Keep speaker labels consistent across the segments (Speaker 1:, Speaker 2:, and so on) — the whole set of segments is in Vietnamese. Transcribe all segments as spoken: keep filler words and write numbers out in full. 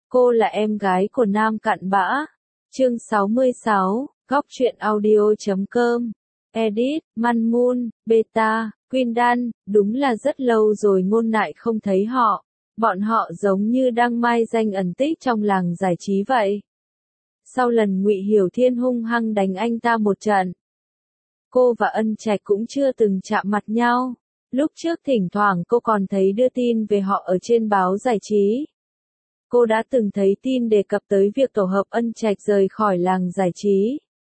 Speaker 1: Cô là em gái của Nam Cặn Bã. Chương sáu mươi sáu, góc truyện audio chấm com. Edit, Man Moon, Beta, Queen Dan, đúng là rất lâu rồi Ngôn Nại không thấy họ. Bọn họ giống như đang mai danh ẩn tích trong làng giải trí vậy. Sau lần Ngụy Hiểu Thiên hung hăng đánh anh ta một trận, cô và Ân Trạch cũng chưa từng chạm mặt nhau. Lúc trước thỉnh thoảng cô còn thấy đưa tin về họ ở trên báo giải trí. Cô đã từng thấy tin đề cập tới việc tổ hợp Ân Trạch rời khỏi làng giải trí.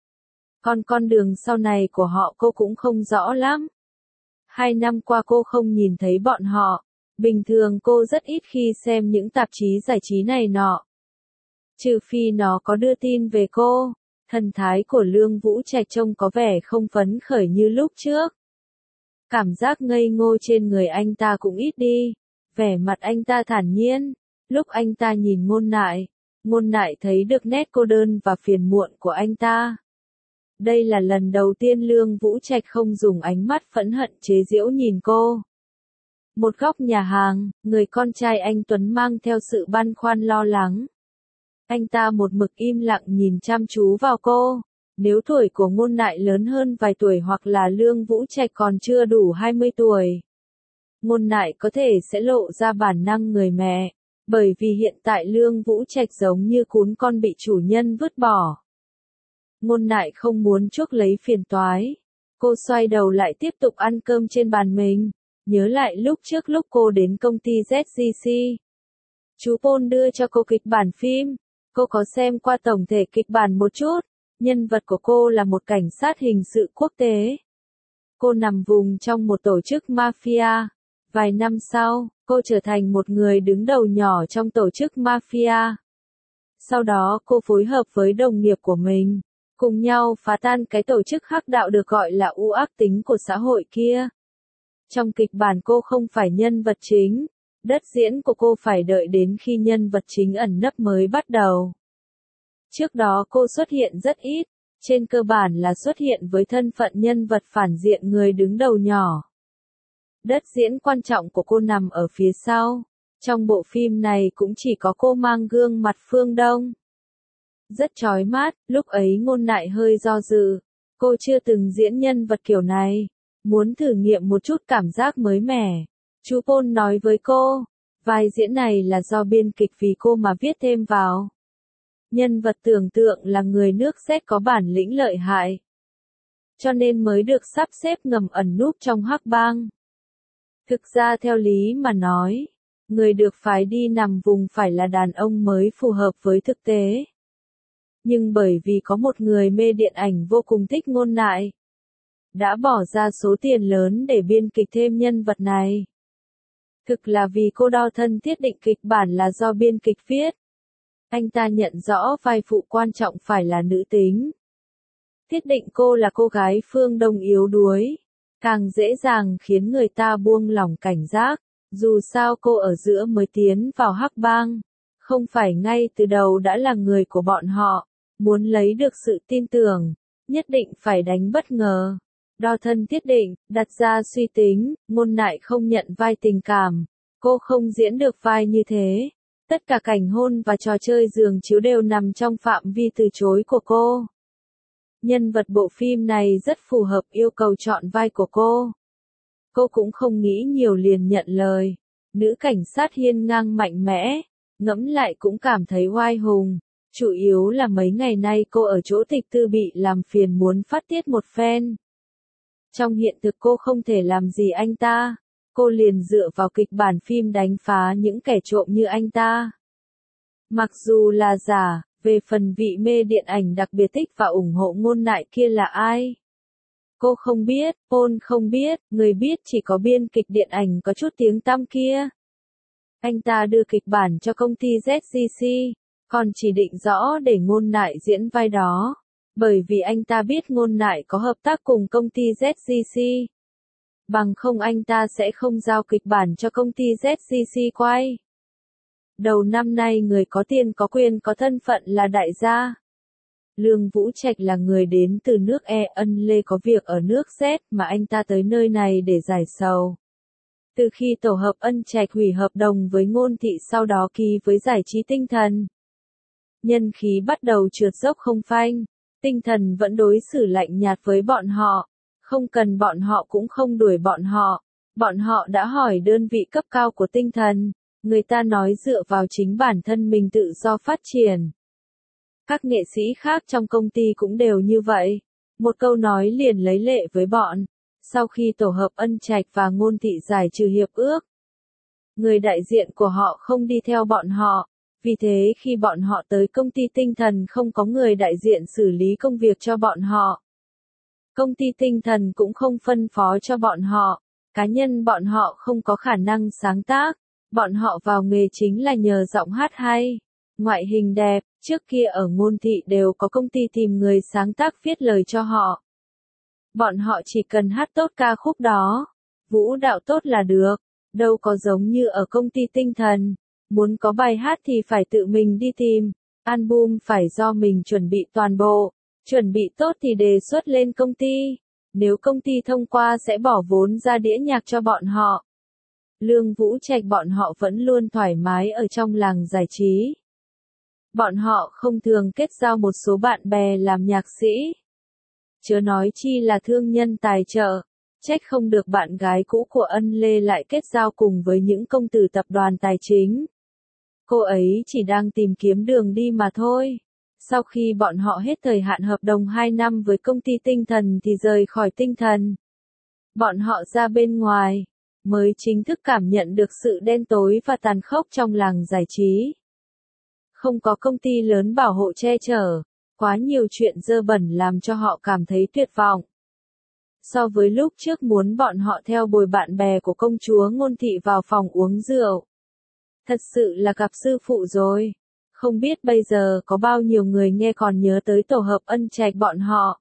Speaker 1: Còn con đường sau này của họ cô cũng không rõ lắm. Hai năm qua cô không nhìn thấy bọn họ. Bình thường cô rất ít khi xem những tạp chí giải trí này nọ. Trừ phi nó có đưa tin về cô. Thần thái của Lương Vũ Trạch trông có vẻ không phấn khởi như lúc trước. Cảm giác ngây ngô trên người anh ta cũng ít đi. Vẻ mặt anh ta thản nhiên. Lúc anh ta nhìn Ngôn Nại, Ngôn Nại thấy được nét cô đơn và phiền muộn của anh ta. Đây là lần đầu tiên Lương Vũ Trạch không dùng ánh mắt phẫn hận chế giễu nhìn cô. Một góc nhà hàng, người con trai anh Tuấn mang theo sự băn khoăn lo lắng. Anh ta một mực im lặng nhìn chăm chú vào cô. Nếu tuổi của Ngôn Nại lớn hơn vài tuổi hoặc là Lương Vũ Trạch còn chưa đủ hai mươi tuổi, Ngôn Nại có thể sẽ lộ ra bản năng người mẹ. Bởi vì hiện tại Lương Vũ Trạch giống như cún con bị chủ nhân vứt bỏ. Ngôn Nại không muốn chuốc lấy phiền toái. Cô xoay đầu lại tiếp tục ăn cơm trên bàn mình. Nhớ lại lúc trước lúc cô đến công ty Z G C. Chú Paul đưa cho cô kịch bản phim. Cô có xem qua tổng thể kịch bản một chút. Nhân vật của cô là một cảnh sát hình sự quốc tế. Cô nằm vùng trong một tổ chức mafia. Vài năm sau, cô trở thành một người đứng đầu nhỏ trong tổ chức mafia. Sau đó cô phối hợp với đồng nghiệp của mình, cùng nhau phá tan cái tổ chức hắc đạo được gọi là u ác tính của xã hội kia. Trong kịch bản cô không phải nhân vật chính, đất diễn của cô phải đợi đến khi nhân vật chính ẩn nấp mới bắt đầu. Trước đó cô xuất hiện rất ít, trên cơ bản là xuất hiện với thân phận nhân vật phản diện người đứng đầu nhỏ. Đất diễn quan trọng của cô nằm ở phía sau. Trong bộ phim này cũng chỉ có cô mang gương mặt Phương Đông. Rất chói mắt, lúc ấy Ngôn Nại hơi do dự. Cô chưa từng diễn nhân vật kiểu này. Muốn thử nghiệm một chút cảm giác mới mẻ. Chú Paul nói với cô, vai diễn này là do biên kịch vì cô mà viết thêm vào. Nhân vật tưởng tượng là người nước Séc có bản lĩnh lợi hại. Cho nên mới được sắp xếp ngầm ẩn núp trong hắc bang. Thực ra theo lý mà nói, người được phái đi nằm vùng phải là đàn ông mới phù hợp với thực tế. Nhưng bởi vì có một người mê điện ảnh vô cùng thích Ngôn Nại, đã bỏ ra số tiền lớn để biên kịch thêm nhân vật này. Thực là vì cô đo thân thiết định kịch bản là do biên kịch viết. Anh ta nhận rõ vai phụ quan trọng phải là nữ tính. Thiết định cô là cô gái phương Đông yếu đuối. Càng dễ dàng khiến người ta buông lỏng cảnh giác, dù sao cô ở giữa mới tiến vào hắc bang, không phải ngay từ đầu đã là người của bọn họ, muốn lấy được sự tin tưởng, nhất định phải đánh bất ngờ. Đo thân thiết định, đặt ra suy tính, Ngôn Nại không nhận vai tình cảm, cô không diễn được vai như thế. Tất cả cảnh hôn và trò chơi giường chiếu đều nằm trong phạm vi từ chối của cô. Nhân vật bộ phim này rất phù hợp yêu cầu chọn vai của cô. Cô cũng không nghĩ nhiều liền nhận lời. Nữ cảnh sát hiên ngang mạnh mẽ, ngẫm lại cũng cảm thấy oai hùng. Chủ yếu là mấy ngày nay cô ở chỗ tịch tư bị làm phiền muốn phát tiết một phen. Trong hiện thực cô không thể làm gì anh ta. Cô liền dựa vào kịch bản phim đánh phá những kẻ trộm như anh ta. Mặc dù là giả. Về phần vị mê điện ảnh đặc biệt thích và ủng hộ Ngôn Nại kia là ai? Cô không biết, Paul không biết, người biết chỉ có biên kịch điện ảnh có chút tiếng tăm kia. Anh ta đưa kịch bản cho công ty Z G C, còn chỉ định rõ để Ngôn Nại diễn vai đó. Bởi vì anh ta biết Ngôn Nại có hợp tác cùng công ty Z G C. Bằng không anh ta sẽ không giao kịch bản cho công ty Z G C quay. Đầu năm nay người có tiền có quyền có thân phận là đại gia. Lương Vũ Trạch là người đến từ nước E, Ân Lê có việc ở nước Z mà anh ta tới nơi này để giải sầu. Từ khi tổ hợp Ân Trạch hủy hợp đồng với Ngôn Thị sau đó ký với Giải Trí Tinh Thần, nhân khí bắt đầu trượt dốc không phanh. Tinh Thần vẫn đối xử lạnh nhạt với bọn họ, không cần bọn họ cũng không đuổi bọn họ. Bọn họ đã hỏi đơn vị cấp cao của Tinh Thần, người ta nói dựa vào chính bản thân mình tự do phát triển. Các nghệ sĩ khác trong công ty cũng đều như vậy. Một câu nói liền lấy lệ với bọn. Sau khi tổ hợp Ân Trạch và Ngôn Thị giải trừ hiệp ước, người đại diện của họ không đi theo bọn họ. Vì thế khi bọn họ tới công ty Tinh Thần không có người đại diện xử lý công việc cho bọn họ. Công ty Tinh Thần cũng không phân phó cho bọn họ. Cá nhân bọn họ không có khả năng sáng tác. Bọn họ vào nghề chính là nhờ giọng hát hay, ngoại hình đẹp. Trước kia ở Ngôn Thị đều có công ty tìm người sáng tác viết lời cho họ. Bọn họ chỉ cần hát tốt ca khúc đó, vũ đạo tốt là được, đâu có giống như ở công ty Tinh Thần. Muốn có bài hát thì phải tự mình đi tìm, album phải do mình chuẩn bị toàn bộ, chuẩn bị tốt thì đề xuất lên công ty. Nếu công ty thông qua sẽ bỏ vốn ra đĩa nhạc cho bọn họ. Lương Vũ Trạch bọn họ vẫn luôn thoải mái ở trong làng giải trí. Bọn họ không thường kết giao một số bạn bè làm nhạc sĩ. Chớ nói chi là thương nhân tài trợ, trách không được bạn gái cũ của Ân Lê lại kết giao cùng với những công tử tập đoàn tài chính. Cô ấy chỉ đang tìm kiếm đường đi mà thôi. Sau khi bọn họ hết thời hạn hợp đồng hai năm với công ty Tinh Thần thì rời khỏi Tinh Thần. Bọn họ ra bên ngoài, mới chính thức cảm nhận được sự đen tối và tàn khốc trong làng giải trí. Không có công ty lớn bảo hộ che chở, quá nhiều chuyện dơ bẩn làm cho họ cảm thấy tuyệt vọng. So với lúc trước muốn bọn họ theo bồi bạn bè của công chúa Ngôn Thị vào phòng uống rượu. Thật sự là gặp sư phụ rồi. Không biết bây giờ có bao nhiêu người nghe còn nhớ tới tổ hợp Ân Trạch bọn họ.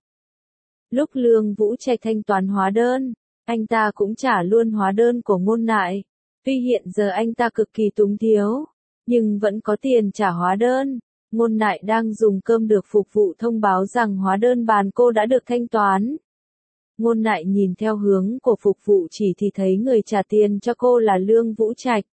Speaker 1: Lúc Lương Vũ Trạch thanh toán hóa đơn, anh ta cũng trả luôn hóa đơn của Ngôn Nại. Tuy hiện giờ anh ta cực kỳ túng thiếu, nhưng vẫn có tiền trả hóa đơn. Ngôn Nại đang dùng cơm được phục vụ thông báo rằng hóa đơn bàn cô đã được thanh toán. Ngôn Nại nhìn theo hướng của phục vụ chỉ thì thấy người trả tiền cho cô là Lương Vũ Trạch.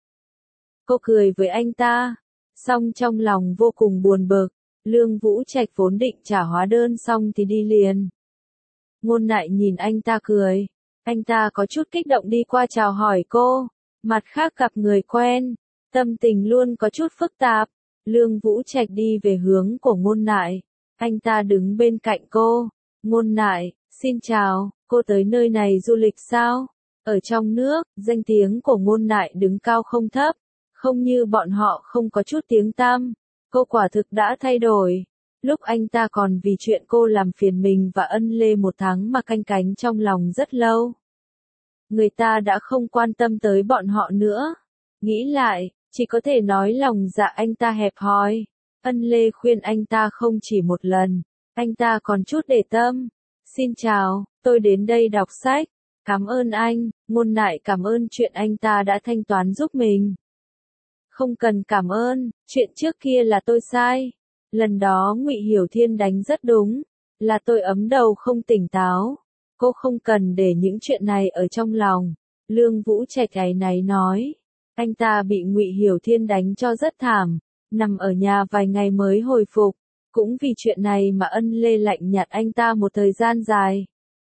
Speaker 1: Cô cười với anh ta, song trong lòng vô cùng buồn bực. Lương Vũ Trạch vốn định trả hóa đơn xong thì đi liền. Ngôn Nại nhìn anh ta cười, anh ta có chút kích động đi qua chào hỏi cô. Mặt khác gặp người quen, tâm tình luôn có chút phức tạp. Lương Vũ Trạch đi về hướng của Ngôn Nại, anh ta đứng bên cạnh cô. Ngôn Nại, xin chào, cô tới nơi này du lịch sao? Ở trong nước, danh tiếng của Ngôn Nại đứng cao không thấp, không như bọn họ không có chút tiếng tăm. Cô quả thực đã thay đổi. Lúc anh ta còn vì chuyện cô làm phiền mình và Ân Lê một tháng mà canh cánh trong lòng rất lâu. Người ta đã không quan tâm tới bọn họ nữa. Nghĩ lại, chỉ có thể nói lòng dạ anh ta hẹp hòi. Ân Lê khuyên anh ta không chỉ một lần, anh ta còn chút để tâm. Xin chào, tôi đến đây đọc sách. Cảm ơn anh. Ngôn Nại cảm ơn chuyện anh ta đã thanh toán giúp mình. Không cần cảm ơn, chuyện trước kia là tôi sai. Lần đó Ngụy Hiểu Thiên đánh rất đúng, là tôi ấm đầu không tỉnh táo. Cô không cần để những chuyện này ở trong lòng. Lương Vũ Trạch áy náy nói. Anh ta bị Ngụy Hiểu Thiên đánh cho rất thảm, nằm ở nhà vài ngày mới hồi phục. Cũng vì chuyện này mà Ân Lê lạnh nhạt anh ta một thời gian dài.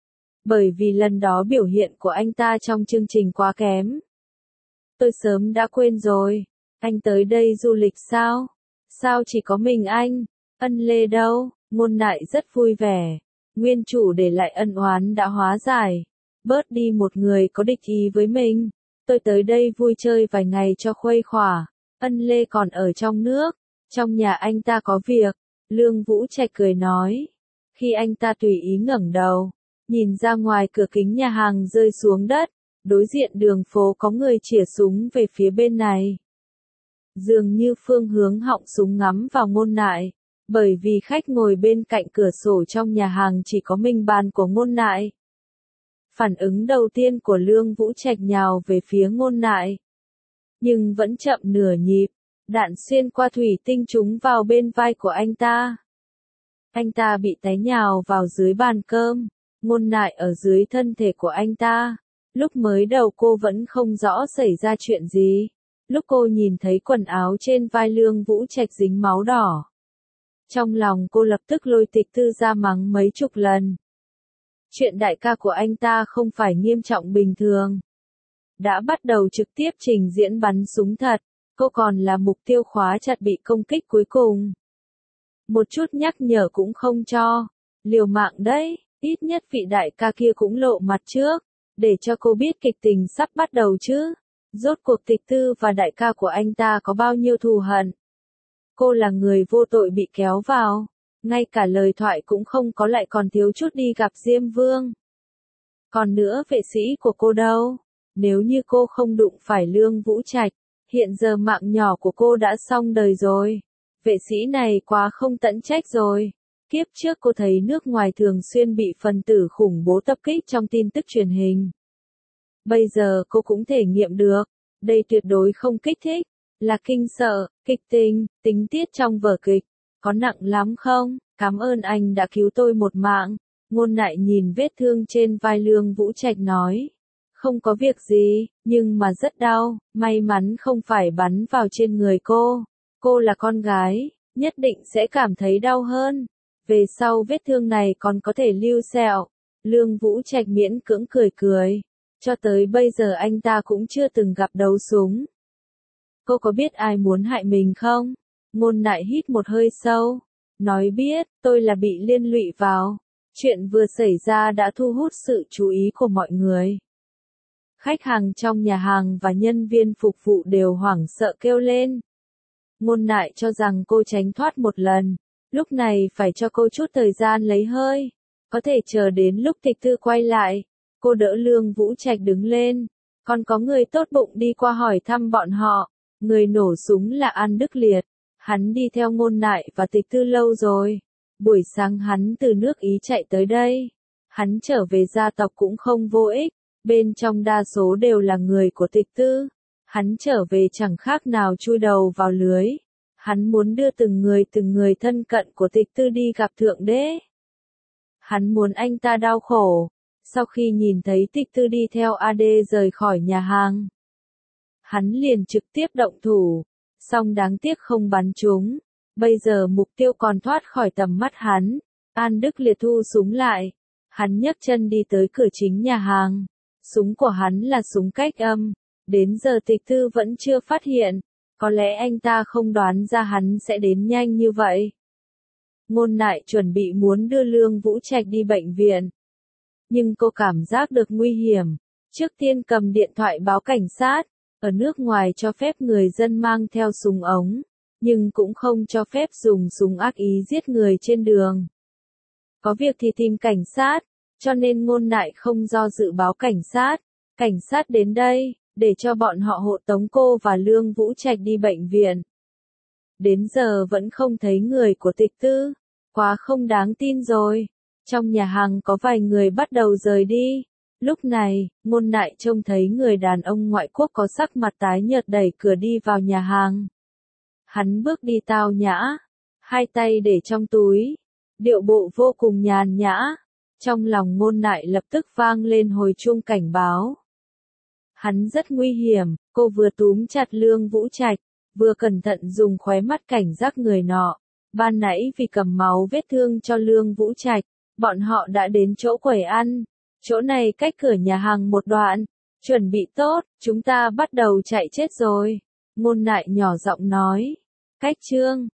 Speaker 1: Bởi vì lần đó biểu hiện của anh ta trong chương trình quá kém. Tôi sớm đã quên rồi. Anh tới đây du lịch sao? Sao chỉ có mình anh? Ân Lê đâu? Ngôn Nại rất vui vẻ. Nguyên chủ để lại ân oán đã hóa giải. Bớt đi một người có địch ý với mình. Tôi tới đây vui chơi vài ngày cho khuây khỏa. Ân Lê còn ở trong nước. Trong nhà anh ta có việc. Lương Vũ Trạch cười nói. Khi anh ta tùy ý ngẩng đầu, nhìn ra ngoài cửa kính nhà hàng rơi xuống đất. Đối diện đường phố có người chĩa súng về phía bên này. Dường như phương hướng họng súng ngắm vào Ngôn Nại. Bởi vì khách ngồi bên cạnh cửa sổ trong nhà hàng chỉ có mình bàn của Ngôn Nại. Phản ứng đầu tiên của Lương Vũ Trạch nhào về phía Ngôn Nại. Nhưng vẫn chậm nửa nhịp, đạn xuyên qua thủy tinh trúng vào bên vai của anh ta. Anh ta bị té nhào vào dưới bàn cơm, Ngôn Nại ở dưới thân thể của anh ta. Lúc mới đầu cô vẫn không rõ xảy ra chuyện gì. Lúc cô nhìn thấy quần áo trên vai Lương Vũ Trạch dính máu đỏ. Trong lòng cô lập tức lôi Tịch Tư ra mắng mấy chục lần. Chuyện đại ca của anh ta không phải nghiêm trọng bình thường. Đã bắt đầu trực tiếp trình diễn bắn súng thật, cô còn là mục tiêu khóa chặt bị công kích cuối cùng. Một chút nhắc nhở cũng không cho, liều mạng đấy, ít nhất vị đại ca kia cũng lộ mặt trước, để cho cô biết kịch tình sắp bắt đầu chứ. Rốt cuộc Tịch Tư và đại ca của anh ta có bao nhiêu thù hận. Cô là người vô tội bị kéo vào, ngay cả lời thoại cũng không có lại còn thiếu chút đi gặp Diêm Vương. Còn nữa vệ sĩ của cô đâu? Nếu như cô không đụng phải Lương Vũ Trạch, hiện giờ mạng nhỏ của cô đã xong đời rồi. Vệ sĩ này quá không tận trách rồi. Kiếp trước cô thấy nước ngoài thường xuyên bị phần tử khủng bố tập kích trong tin tức truyền hình. Bây giờ cô cũng thể nghiệm được, đây tuyệt đối không kích thích, là kinh sợ, kịch tình, tình tiết trong vở kịch. Có nặng lắm không? Cảm ơn anh đã cứu tôi một mạng. Ngôn Nại nhìn vết thương trên vai Lương Vũ Trạch nói. Không có việc gì, nhưng mà rất đau, may mắn không phải bắn vào trên người cô. Cô là con gái, nhất định sẽ cảm thấy đau hơn. Về sau vết thương này còn có thể lưu sẹo. Lương Vũ Trạch miễn cưỡng cười cười. Cho tới bây giờ anh ta cũng chưa từng gặp đấu súng. Cô có biết ai muốn hại mình không? Ngôn Nại hít một hơi sâu. Nói biết, tôi là bị liên lụy vào. Chuyện vừa xảy ra đã thu hút sự chú ý của mọi người. Khách hàng trong nhà hàng và nhân viên phục vụ đều hoảng sợ kêu lên. Ngôn Nại cho rằng cô tránh thoát một lần. Lúc này phải cho cô chút thời gian lấy hơi. Có thể chờ đến lúc Tịch Tư quay lại. Cô đỡ Lương Vũ Trạch đứng lên. Còn có người tốt bụng đi qua hỏi thăm bọn họ. Người nổ súng là An Đức Liệt. Hắn đi theo Ngôn Nại và Tịch Tư lâu rồi. Buổi sáng hắn từ nước Ý chạy tới đây. Hắn trở về gia tộc cũng không vô ích. Bên trong đa số đều là người của Tịch Tư. Hắn trở về chẳng khác nào chui đầu vào lưới. Hắn muốn đưa từng người từng người thân cận của Tịch Tư đi gặp Thượng Đế. Hắn muốn anh ta đau khổ. Sau khi nhìn thấy Tịch Tư đi theo a đê rời khỏi nhà hàng, hắn liền trực tiếp động thủ. Song đáng tiếc không bắn trúng. Bây giờ mục tiêu còn thoát khỏi tầm mắt hắn. An Đức Liệt thu súng lại. Hắn nhấc chân đi tới cửa chính nhà hàng. Súng của hắn là súng cách âm. Đến giờ Tịch Tư vẫn chưa phát hiện. Có lẽ anh ta không đoán ra hắn sẽ đến nhanh như vậy. Ngôn Nại chuẩn bị muốn đưa Lương Vũ Trạch đi bệnh viện. Nhưng cô cảm giác được nguy hiểm. Trước tiên cầm điện thoại báo cảnh sát. Ở nước ngoài cho phép người dân mang theo súng ống. Nhưng cũng không cho phép dùng súng ác ý giết người trên đường. Có việc thì tìm cảnh sát. Cho nên Ngôn Nại không do dự báo cảnh sát. Cảnh sát đến đây, để cho bọn họ hộ tống cô và Lương Vũ Trạch đi bệnh viện. Đến giờ vẫn không thấy người của Tịch Tư. Quá không đáng tin rồi. Trong nhà hàng có vài người bắt đầu rời đi. Lúc này, Ngôn Nại trông thấy người đàn ông ngoại quốc có sắc mặt tái nhợt đẩy cửa đi vào nhà hàng. Hắn bước đi tao nhã, hai tay để trong túi, điệu bộ vô cùng nhàn nhã. Trong lòng Ngôn Nại lập tức vang lên hồi chuông cảnh báo. Hắn rất nguy hiểm, cô vừa túm chặt Lương Vũ Trạch, vừa cẩn thận dùng khóe mắt cảnh giác người nọ. Ban nãy vì cầm máu vết thương cho Lương Vũ Trạch, bọn họ đã đến chỗ quầy ăn. Chỗ này cách cửa nhà hàng một đoạn. Chuẩn bị tốt, chúng ta bắt đầu chạy chết rồi. Ngôn Nại nhỏ giọng nói. Cách chương